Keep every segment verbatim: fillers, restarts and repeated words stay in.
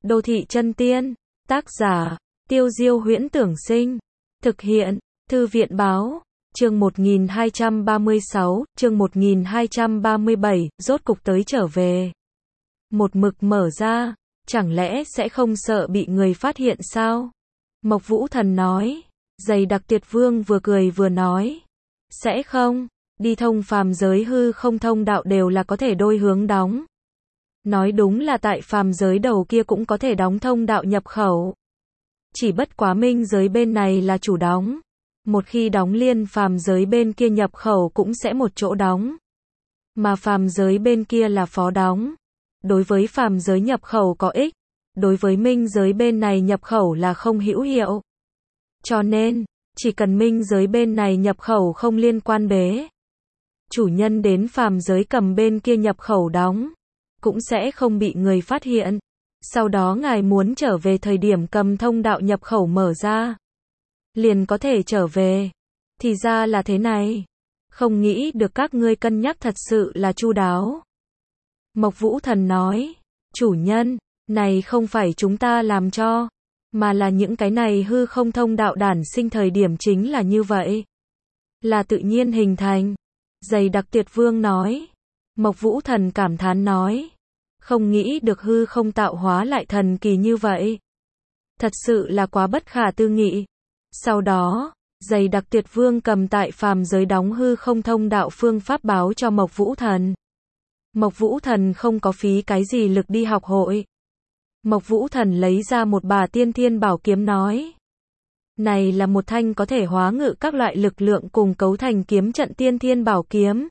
Đô thị chân tiên. Tác giả, Tiêu Diêu Huyễn Tưởng Sinh. Thực hiện, Thư viện Báo. Chương một nghìn hai trăm ba mươi sáu, chương một nghìn hai trăm ba mươi bảy, rốt cục tới trở về. Một mực mở ra, chẳng lẽ sẽ không sợ bị người phát hiện sao? Mộc Vũ Thần nói. Dày đặc Tuyệt Vương vừa cười vừa nói. Sẽ không, đi thông phàm giới hư không thông đạo đều là có thể đôi hướng đóng. Nói đúng là tại phàm giới đầu kia cũng có thể đóng thông đạo nhập khẩu. Chỉ bất quá minh giới bên này là chủ đóng. Một khi đóng liên phàm giới bên kia nhập khẩu cũng sẽ một chỗ đóng. Mà phàm giới bên kia là phó đóng. Đối với phàm giới nhập khẩu có ích. Đối với minh giới bên này nhập khẩu là không hữu hiệu. Cho nên, chỉ cần minh giới bên này nhập khẩu không liên quan bế. Chủ nhân đến phàm giới cầm bên kia nhập khẩu đóng. Cũng sẽ không bị người phát hiện. Sau đó ngài muốn trở về thời điểm cầm thông đạo nhập khẩu mở ra. Liền có thể trở về. Thì ra là thế này. Không nghĩ được các ngươi cân nhắc thật sự là chu đáo. Mộc Vũ Thần nói. Chủ nhân, này không phải chúng ta làm cho. Mà là những cái này hư không thông đạo đản sinh thời điểm chính là như vậy. Là tự nhiên hình thành. Dày đặc Tuyệt Vương nói. Mộc Vũ Thần cảm thán nói. Không nghĩ được hư không tạo hóa lại thần kỳ như vậy. Thật sự là quá bất khả tư nghị. Sau đó, dày đặc Tuyệt Vương cầm tại phàm giới đóng hư không thông đạo phương pháp báo cho Mộc Vũ Thần. Mộc Vũ Thần không có phí cái gì lực đi học hội. Mộc Vũ Thần lấy ra một bà tiên thiên bảo kiếm nói. Này là một thanh có thể hóa ngự các loại lực lượng cùng cấu thành kiếm trận tiên thiên bảo kiếm.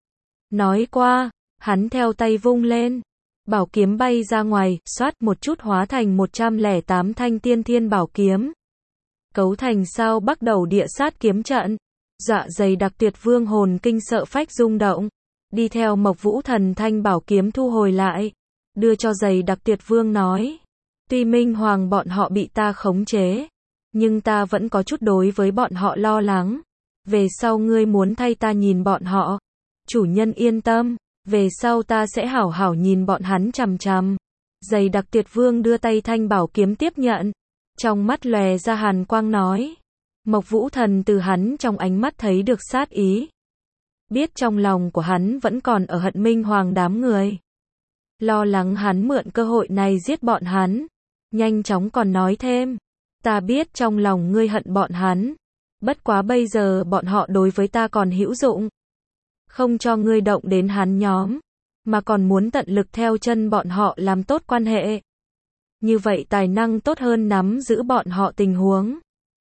Nói qua, hắn theo tay vung lên. Bảo kiếm bay ra ngoài, xoát một chút hóa thành một trăm lẻ tám thanh tiên thiên bảo kiếm. Cấu thành sao bắt đầu địa sát kiếm trận. Dọa dày đặc Tuyệt Vương hồn kinh sợ phách rung động. Đi theo Mộc Vũ Thần thanh bảo kiếm thu hồi lại. Đưa cho dày đặc Tuyệt Vương nói. Tuy Minh Hoàng bọn họ bị ta khống chế. Nhưng ta vẫn có chút đối với bọn họ lo lắng. Về sau ngươi muốn thay ta nhìn bọn họ. Chủ nhân yên tâm. Về sau ta sẽ hảo hảo nhìn bọn hắn chằm chằm. Dày đặc Tuyệt Vương đưa tay thanh bảo kiếm tiếp nhận. Trong mắt lòe ra hàn quang nói. Mộc Vũ Thần từ hắn trong ánh mắt thấy được sát ý. Biết trong lòng của hắn vẫn còn ở hận Minh Hoàng đám người. Lo lắng hắn mượn cơ hội này giết bọn hắn. Nhanh chóng còn nói thêm. Ta biết trong lòng ngươi hận bọn hắn. Bất quá bây giờ bọn họ đối với ta còn hữu dụng. Không cho ngươi động đến hắn nhóm. Mà còn muốn tận lực theo chân bọn họ làm tốt quan hệ. Như vậy tài năng tốt hơn nắm giữ bọn họ tình huống.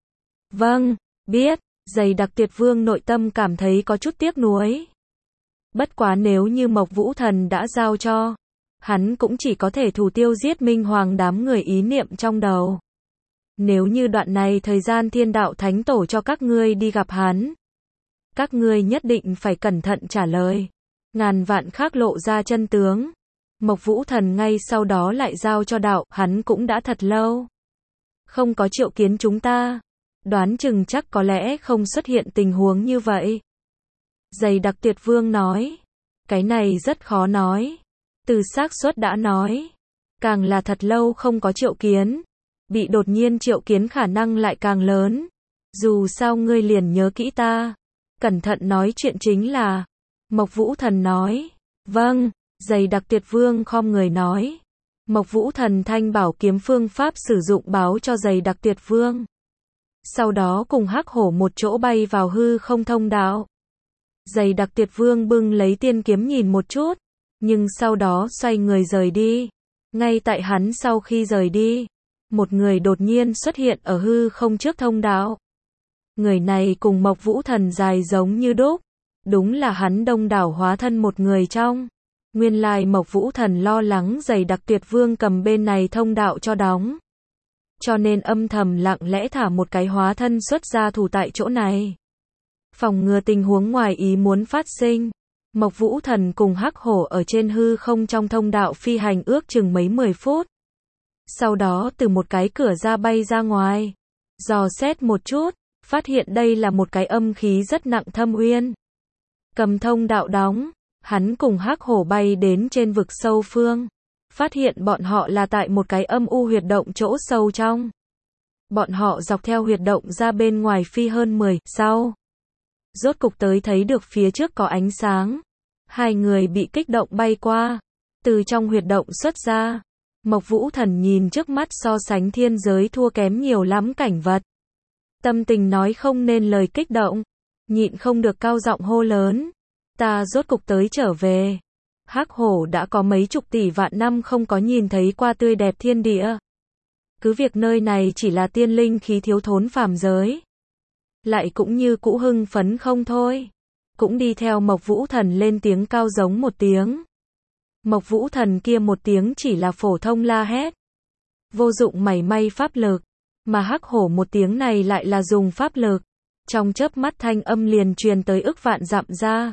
Vâng, biết. Dày đặc Tuyệt Vương nội tâm cảm thấy có chút tiếc nuối. Bất quá nếu như Mộc Vũ Thần đã giao cho. Hắn cũng chỉ có thể thủ tiêu giết Minh Hoàng đám người ý niệm trong đầu. Nếu như đoạn này thời gian Thiên Đạo Thánh Tổ cho các ngươi đi gặp hắn. Các ngươi nhất định phải cẩn thận trả lời. Ngàn vạn khác lộ ra chân tướng. Mộc Vũ Thần ngay sau đó lại giao cho đạo, hắn cũng đã thật lâu. Không có triệu kiến chúng ta. Đoán chừng chắc có lẽ không xuất hiện tình huống như vậy. Dày đặc Tuyệt Vương nói. Cái này rất khó nói. Từ xác suất đã nói. Càng là thật lâu không có triệu kiến. Bị đột nhiên triệu kiến khả năng lại càng lớn. Dù sao ngươi liền nhớ kỹ ta. Cẩn thận nói chuyện chính là. Mộc Vũ Thần nói. Vâng, dày đặc Tuyệt Vương khom người nói. Mộc Vũ Thần thanh bảo kiếm phương pháp sử dụng báo cho dày đặc Tuyệt Vương. Sau đó cùng Hắc Hổ một chỗ bay vào hư không thông đạo. Dày đặc Tuyệt Vương bưng lấy tiên kiếm nhìn một chút. Nhưng sau đó xoay người rời đi. Ngay tại hắn sau khi rời đi. Một người đột nhiên xuất hiện ở hư không trước thông đạo. Người này cùng Mộc Vũ Thần dài giống như đúc. Đúng là hắn đông đảo hóa thân một người trong. Nguyên lai Mộc Vũ Thần lo lắng dày đặc Tuyệt Vương cầm bên này thông đạo cho đóng. Cho nên âm thầm lặng lẽ thả một cái hóa thân xuất ra thủ tại chỗ này. Phòng ngừa tình huống ngoài ý muốn phát sinh. Mộc Vũ Thần cùng Hắc Hổ ở trên hư không trong thông đạo phi hành ước chừng mấy mười phút. Sau đó từ một cái cửa ra bay ra ngoài. Dò xét một chút, phát hiện đây là một cái âm khí rất nặng thâm uyên. Cầm thông đạo đóng, hắn cùng Hắc Hổ bay đến trên vực sâu phương. phát hiện bọn họ là tại một cái âm u huyệt động chỗ sâu trong. Bọn họ dọc theo huyệt động ra bên ngoài phi hơn mười, sau. Rốt cục tới thấy được phía trước có ánh sáng. Hai người bị kích động bay qua. Từ trong huyệt động xuất ra. Mộc Vũ Thần nhìn trước mắt so sánh thiên giới thua kém nhiều lắm cảnh vật. Tâm tình nói không nên lời kích động. Nhịn không được cao giọng hô lớn. Ta rốt cục tới trở về. Hắc hổ đã có mấy chục tỷ vạn năm không có nhìn thấy qua tươi đẹp thiên địa. Cứ việc nơi này chỉ là tiên linh khí thiếu thốn phàm giới. Lại cũng như cũ hưng phấn không thôi. Cũng đi theo Mộc Vũ Thần lên tiếng cao giống một tiếng. Mộc Vũ Thần kia một tiếng chỉ là phổ thông la hét. Vô dụng mảy may pháp lực. Mà hắc hổ một tiếng này lại là dùng pháp lực. Trong chớp mắt thanh âm liền truyền tới ức vạn dặm ra.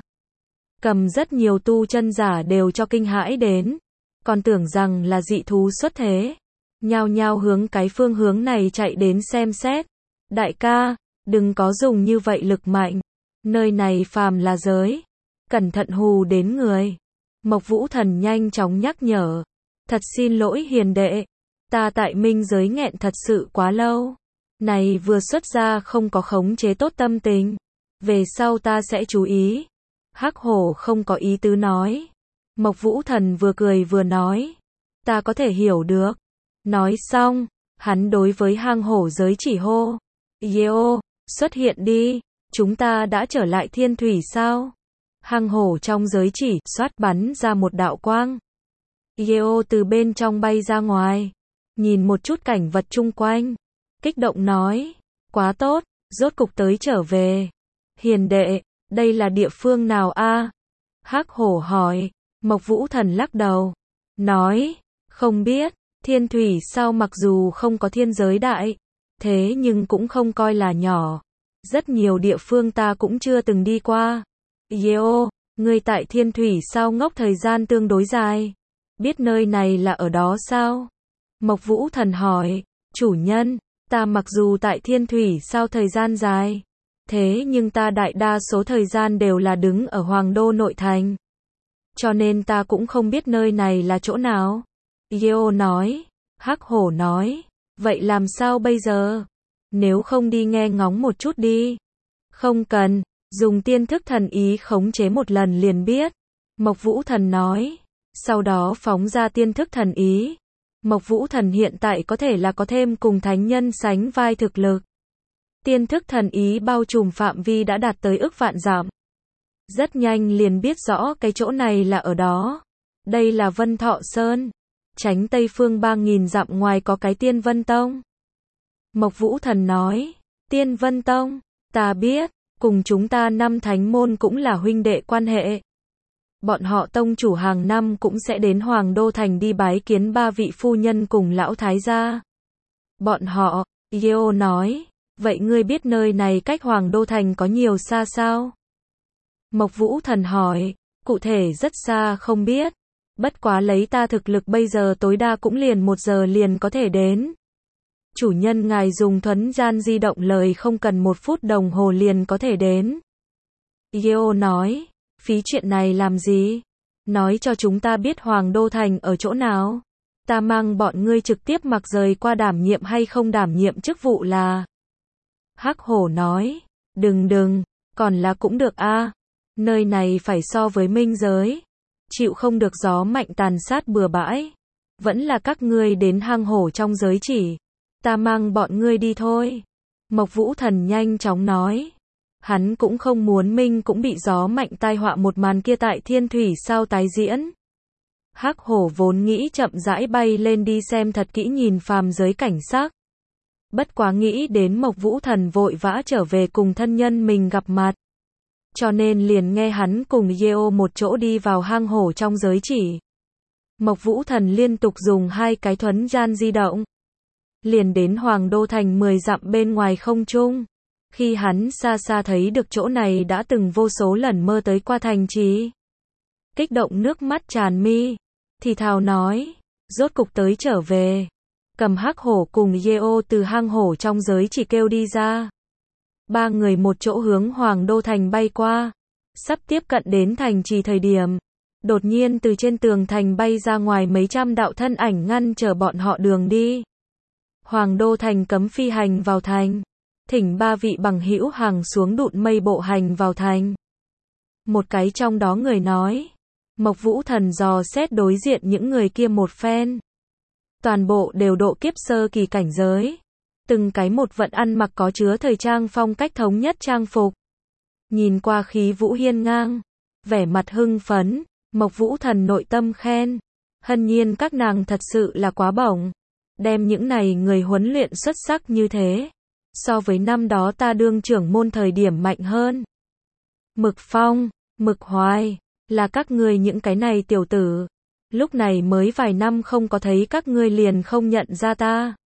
Cầm rất nhiều tu chân giả đều cho kinh hãi đến. Còn tưởng rằng là dị thú xuất thế. Nhao nhao hướng cái phương hướng này chạy đến xem xét. Đại ca, đừng có dùng như vậy lực mạnh. Nơi này phàm là giới. Cẩn thận hù đến người. Mộc Vũ Thần nhanh chóng nhắc nhở. Thật xin lỗi hiền đệ. Ta tại minh giới nghẹn thật sự quá lâu. Này vừa xuất ra không có khống chế tốt tâm tình. Về sau ta sẽ chú ý. Hắc hổ không có ý tứ nói. Mộc Vũ Thần vừa cười vừa nói. Ta có thể hiểu được. Nói xong, hắn đối với hang hổ giới chỉ hô. Yeo, xuất hiện đi. Chúng ta đã trở lại thiên thủy sao? Hang hổ trong giới chỉ, xoát bắn ra một đạo quang. Yeo từ bên trong bay ra ngoài. Nhìn một chút cảnh vật chung quanh. Kích động nói. Quá tốt, rốt cục tới trở về. Hiền đệ, đây là địa phương nào a? Hắc hổ hỏi. Mộc Vũ Thần lắc đầu. Nói, không biết. Thiên thủy sao mặc dù không có thiên giới đại. Thế nhưng cũng không coi là nhỏ. Rất nhiều địa phương ta cũng chưa từng đi qua. Yeo, ngươi tại thiên thủy sao ngốc thời gian tương đối dài. Biết nơi này là ở đó sao? Mộc Vũ Thần hỏi. Chủ nhân, ta mặc dù tại thiên thủy sao thời gian dài. Thế nhưng ta đại đa số thời gian đều là đứng ở Hoàng Đô nội thành. Cho nên ta cũng không biết nơi này là chỗ nào. Yeo nói. Hắc hổ nói. Vậy làm sao bây giờ? Nếu không đi nghe ngóng một chút đi. Không cần, dùng tiên thức thần ý khống chế một lần liền biết. Mộc Vũ Thần nói. Sau đó phóng ra tiên thức thần ý. Mộc Vũ Thần hiện tại có thể là có thêm cùng thánh nhân sánh vai thực lực. Tiên thức thần ý bao trùm phạm vi đã đạt tới ức vạn dặm. Rất nhanh liền biết rõ cái chỗ này là ở đó. Đây là Vân Thọ Sơn. Tránh Tây phương ba nghìn dặm ngoài có cái Tiên Vân Tông. Mộc Vũ Thần nói. Tiên Vân Tông, ta biết, cùng chúng ta năm thánh môn cũng là huynh đệ quan hệ. Bọn họ tông chủ hàng năm cũng sẽ đến Hoàng Đô Thành đi bái kiến ba vị phu nhân cùng lão thái gia. Bọn họ, Yeo nói. Vậy ngươi biết nơi này cách Hoàng Đô Thành có nhiều xa sao? Mộc Vũ Thần hỏi. Cụ thể rất xa không biết. Bất quá lấy ta thực lực bây giờ tối đa cũng liền một giờ liền có thể đến. Chủ nhân ngài dùng thuấn gian di động lời không cần một phút đồng hồ liền có thể đến. Yeo nói. Phí chuyện này làm gì? Nói cho chúng ta biết Hoàng Đô Thành ở chỗ nào. Ta mang bọn ngươi trực tiếp mặc rời qua đảm nhiệm hay không đảm nhiệm chức vụ là. Hắc hổ nói. Đừng đừng, còn là cũng được a. Nơi này phải so với minh giới. Chịu không được gió mạnh tàn sát bừa bãi. Vẫn là các ngươi đến hang hổ trong giới chỉ. Ta mang bọn ngươi đi thôi. Mộc Vũ Thần nhanh chóng nói. Hắn cũng không muốn minh cũng bị gió mạnh tai họa một màn kia tại thiên thủy sao tái diễn. Hắc hổ vốn nghĩ chậm rãi bay lên đi xem thật kỹ nhìn phàm giới cảnh sắc. Bất quá nghĩ đến Mộc Vũ Thần vội vã trở về cùng thân nhân mình gặp mặt. Cho nên liền nghe hắn cùng Yeo một chỗ đi vào hang hổ trong giới chỉ. Mộc Vũ Thần liên tục dùng hai cái thuấn gian di động. Liền đến Hoàng Đô Thành mười dặm bên ngoài không trung. Khi hắn xa xa thấy được chỗ này đã từng vô số lần mơ tới qua thành trì. Kích động nước mắt tràn mi. Thì thào nói. Rốt cục tới trở về. Cầm hắc hổ cùng Yeo từ hang hổ trong giới chỉ kêu đi ra. Ba người một chỗ hướng Hoàng Đô Thành bay qua. Sắp tiếp cận đến thành trì thời điểm. Đột nhiên từ trên tường thành bay ra ngoài mấy trăm đạo thân ảnh ngăn trở bọn họ đường đi. Hoàng đô thành cấm phi hành vào thành. Thỉnh ba vị bằng hữu hàng xuống đụn mây bộ hành vào thành. Một cái trong đó người nói. Mộc Vũ Thần dò xét đối diện những người kia một phen. Toàn bộ đều độ kiếp sơ kỳ cảnh giới. Từng cái một vận ăn mặc có chứa thời trang phong cách thống nhất trang phục. Nhìn qua khí vũ hiên ngang. Vẻ mặt hưng phấn. Mộc Vũ Thần nội tâm khen. Hân nhiên các nàng thật sự là quá bổng. Đem những này người huấn luyện xuất sắc như thế. So với năm đó ta đương trưởng môn thời điểm mạnh hơn. Mực Phong, Mực Hoài, là các ngươi những cái này tiểu tử. Lúc này mới vài năm không có thấy các ngươi liền không nhận ra ta.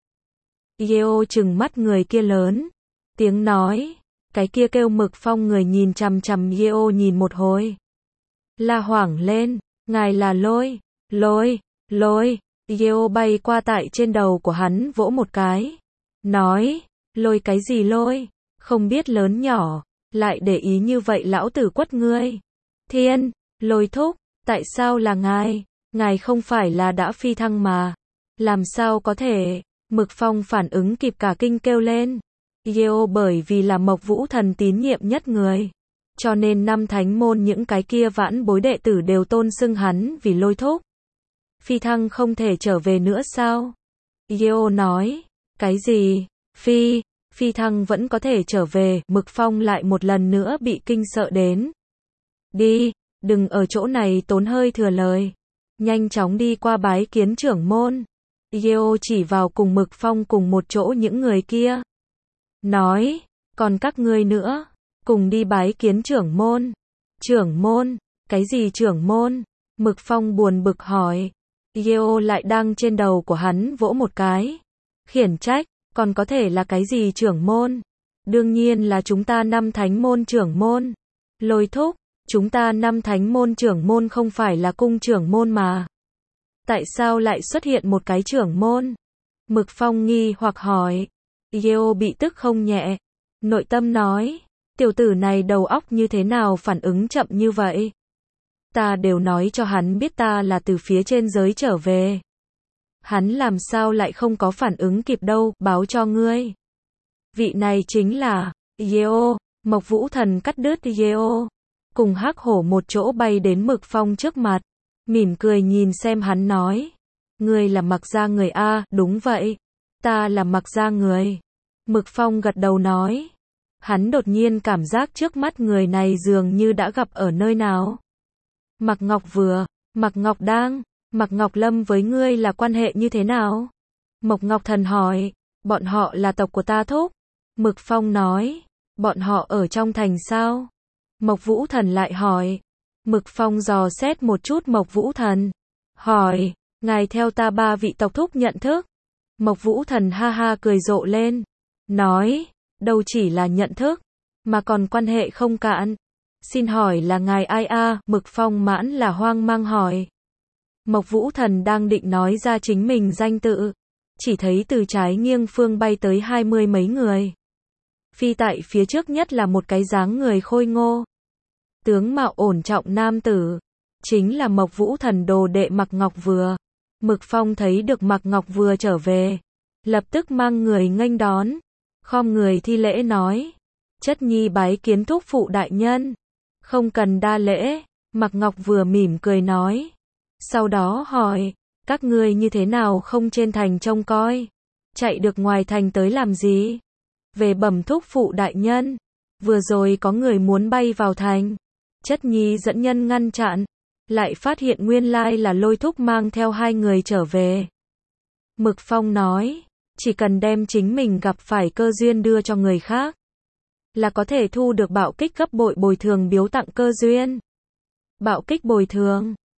Yeo trừng mắt người kia lớn. Tiếng nói. Cái kia kêu Mực Phong người nhìn chằm chằm Yeo nhìn một hồi. La hoảng lên. Ngài là Lôi, Lôi, Lôi. Yeo bay qua tại trên đầu của hắn vỗ một cái. Nói. Lôi cái gì Lôi? Không biết lớn nhỏ. Lại để ý như vậy lão tử quất ngươi. Thiên. Lôi thúc. Tại sao là ngài? Ngài không phải là đã phi thăng mà. Làm sao có thể? Mực Phong phản ứng kịp cả kinh kêu lên. Yeo bởi vì là Mộc Vũ Thần tín nhiệm nhất người. Cho nên năm thánh môn những cái kia vãn bối đệ tử đều tôn xưng hắn vì Lôi thúc. Phi thăng không thể trở về nữa sao? Yeo nói. Cái gì? Phi, phi thăng vẫn có thể trở về. Mực Phong lại một lần nữa bị kinh sợ đến. Đi, đừng ở chỗ này tốn hơi thừa lời. Nhanh chóng đi qua bái kiến trưởng môn. Yeo chỉ vào cùng Mực Phong cùng một chỗ những người kia. Nói, còn các ngươi nữa, cùng đi bái kiến trưởng môn. Trưởng môn, cái gì trưởng môn? Mực Phong buồn bực hỏi. Yeo lại đang trên đầu của hắn vỗ một cái. Khiển trách, còn có thể là cái gì trưởng môn? Đương nhiên là chúng ta năm thánh môn trưởng môn. Lôi thúc, chúng ta năm thánh môn trưởng môn không phải là cung trưởng môn mà. Tại sao lại xuất hiện một cái trưởng môn? Mực Phong nghi hoặc hỏi. Yeo bị tức không nhẹ. Nội tâm nói. Tiểu tử này đầu óc như thế nào phản ứng chậm như vậy? Ta đều nói cho hắn biết ta là từ phía trên giới trở về. Hắn làm sao lại không có phản ứng kịp đâu, báo cho ngươi. Vị này chính là Yeo. Mộc Vũ Thần cắt đứt Yeo. Cùng Hắc Hổ một chỗ bay đến Mực Phong trước mặt. Mỉm cười nhìn xem hắn nói. Ngươi là Mặc gia người a? Đúng vậy. Ta là Mặc gia người. Mực Phong gật đầu nói. Hắn đột nhiên cảm giác trước mắt người này dường như đã gặp ở nơi nào. Mạc Ngọc Vừa, Mạc Ngọc Đang, Mạc Ngọc Lâm với ngươi là quan hệ như thế nào? Mộc Ngọc Thần hỏi. Bọn họ là tộc của ta thúc. Mực Phong nói. Bọn họ ở trong thành sao? Mộc Vũ Thần lại hỏi. Mực Phong dò xét một chút Mộc Vũ Thần. Hỏi. Ngài theo ta ba vị tộc thúc nhận thức. Mộc Vũ Thần ha ha cười rộ lên. Nói. Đâu chỉ là nhận thức. Mà còn quan hệ không cạn. Xin hỏi là ngài ai a? Mực Phong mãn là hoang mang hỏi. Mộc Vũ Thần đang định nói ra chính mình danh tự. Chỉ thấy từ trái nghiêng phương bay tới hai mươi mấy người. Phi tại phía trước nhất là một cái dáng người khôi ngô. Tướng mạo ổn trọng nam tử. Chính là Mộc Vũ Thần đồ đệ Mạc Ngọc Vừa. Mực Phong thấy được Mạc Ngọc Vừa trở về. Lập tức mang người nghênh đón. Khom người thi lễ nói. Chất nhi bái kiến thúc phụ đại nhân. Không cần đa lễ. Mạc Ngọc Vừa mỉm cười nói. Sau đó hỏi. Các ngươi như thế nào không trên thành trông coi? Chạy được ngoài thành tới làm gì? Về bẩm thúc phụ đại nhân. Vừa rồi có người muốn bay vào thành. Chất nhi dẫn nhân ngăn chặn. Lại phát hiện nguyên lai là Lôi thúc mang theo hai người trở về. Mực Phong nói. Chỉ cần đem chính mình gặp phải cơ duyên đưa cho người khác. Là có thể thu được bạo kích gấp bội bồi thường biếu tặng cơ duyên. Bạo kích bồi thường.